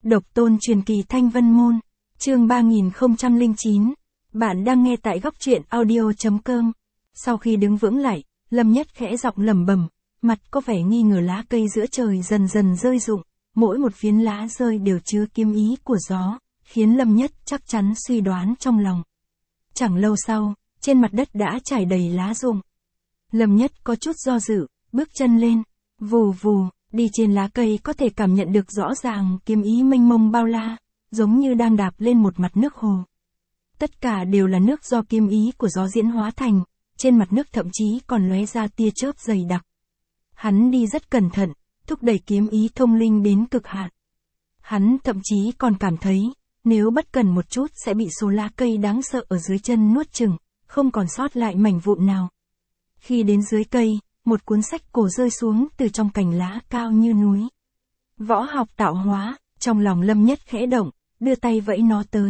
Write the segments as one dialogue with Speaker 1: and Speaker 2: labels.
Speaker 1: Độc tôn truyền kỳ Thanh Vân Môn, chương 3009. Bạn đang nghe tại góc truyện audio.com. Sau khi đứng vững lại, Lâm Nhất khẽ giọng lẩm bẩm, mặt có vẻ nghi ngờ lá cây giữa trời dần dần rơi rụng, mỗi một phiến lá rơi đều chứa kiếm ý của gió, khiến Lâm Nhất chắc chắn suy đoán trong lòng. Chẳng lâu sau, trên mặt đất đã trải đầy lá rụng. Lâm Nhất có chút do dự, bước chân lên, vù vù, đi trên lá cây có thể cảm nhận được rõ ràng kiếm ý mênh mông bao la, giống như đang đạp lên một mặt nước hồ. Tất cả đều là nước do kiếm ý của gió diễn hóa thành, trên mặt nước thậm chí còn lóe ra tia chớp dày đặc. Hắn đi rất cẩn thận, thúc đẩy kiếm ý thông linh đến cực hạn. Hắn thậm chí còn cảm thấy, nếu bất cần một chút sẽ bị số lá cây đáng sợ ở dưới chân nuốt chửng, không còn sót lại mảnh vụn nào. Khi đến dưới cây, một cuốn sách cổ rơi xuống từ trong cành lá cao như núi. Võ học tạo hóa, trong lòng Lâm Nhất khẽ động, đưa tay vẫy nó tới.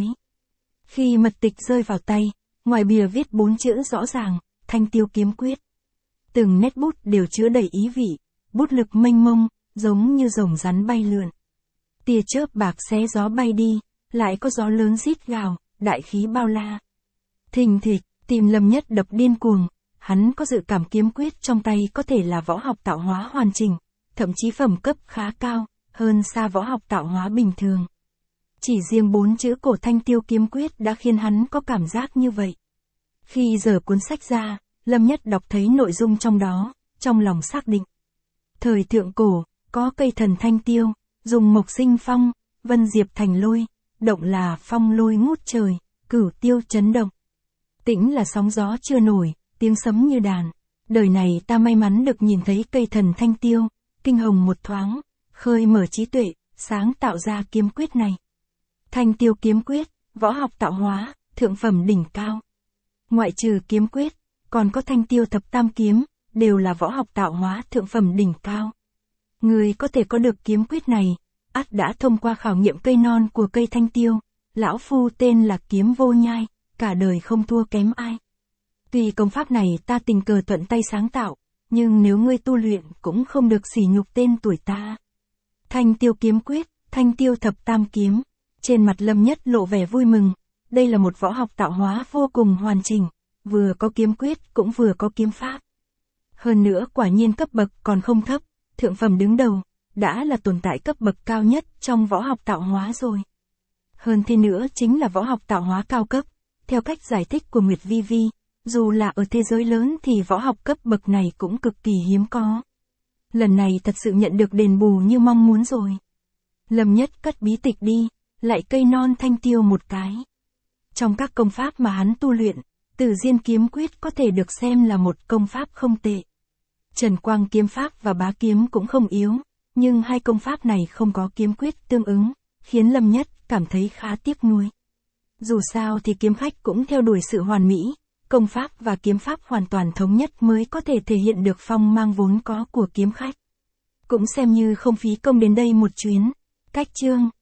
Speaker 1: Khi mật tịch rơi vào tay, ngoài bìa viết 4 chữ rõ ràng, Thanh Tiêu Kiếm Quyết. Từng nét bút đều chứa đầy ý vị, bút lực mênh mông, giống như rồng rắn bay lượn. Tia chớp bạc xé gió bay đi, lại có gió lớn rít gào, đại khí bao la. Thình thịch, tim Lâm Nhất đập điên cuồng. Hắn có dự cảm kiếm quyết trong tay có thể là võ học tạo hóa hoàn chỉnh, thậm chí phẩm cấp khá cao, hơn xa võ học tạo hóa bình thường. Chỉ riêng 4 chữ cổ Thanh Tiêu Kiếm Quyết đã khiến hắn có cảm giác như vậy. Khi giở cuốn sách ra, Lâm Nhất đọc thấy nội dung trong đó, trong lòng xác định. Thời thượng cổ, có cây thần thanh tiêu, dùng mộc sinh phong, vân diệp thành lôi, động là phong lôi ngút trời, cửu tiêu chấn động. Tĩnh là sóng gió chưa nổi, tiếng sấm như đàn. Đời này ta may mắn được nhìn thấy cây thần thanh tiêu, kinh hồng một thoáng, khơi mở trí tuệ, sáng tạo ra kiếm quyết này. Thanh Tiêu Kiếm Quyết, võ học tạo hóa, thượng phẩm đỉnh cao. Ngoại trừ kiếm quyết, còn có Thanh Tiêu Thập Tam Kiếm, đều là võ học tạo hóa thượng phẩm đỉnh cao. Người có thể có được kiếm quyết này, ắt đã thông qua khảo nghiệm cây non của cây thanh tiêu. Lão phu tên là Kiếm Vô Nhai, cả đời không thua kém ai. Tuy công pháp này ta tình cờ thuận tay sáng tạo, nhưng nếu ngươi tu luyện cũng không được sỉ nhục tên tuổi ta. Thanh Tiêu Kiếm Quyết, Thanh Tiêu Thập Tam Kiếm. Trên mặt Lâm Nhất lộ vẻ vui mừng, đây là một võ học tạo hóa vô cùng hoàn chỉnh, vừa có kiếm quyết cũng vừa có kiếm pháp. Hơn nữa quả nhiên cấp bậc còn không thấp, thượng phẩm đứng đầu, đã là tồn tại cấp bậc cao nhất trong võ học tạo hóa rồi. Hơn thế nữa chính là võ học tạo hóa cao cấp, theo cách giải thích của Nguyệt Vi Vi. Dù là ở thế giới lớn thì võ học cấp bậc này cũng cực kỳ hiếm có. Lần này thật sự nhận được đền bù như mong muốn rồi. Lâm Nhất cất bí tịch đi, lại cây non thanh tiêu một cái. Trong các công pháp mà hắn tu luyện, Tử Diên Kiếm Quyết có thể được xem là một công pháp không tệ. Trần Quang Kiếm Pháp và Bá Kiếm cũng không yếu, nhưng hai công pháp này không có kiếm quyết tương ứng, khiến Lâm Nhất cảm thấy khá tiếc nuối. Dù sao thì kiếm khách cũng theo đuổi sự hoàn mỹ. Công pháp và kiếm pháp hoàn toàn thống nhất mới có thể thể hiện được phong mang vốn có của kiếm khách. Cũng xem như không phí công đến đây một chuyến. Cách chương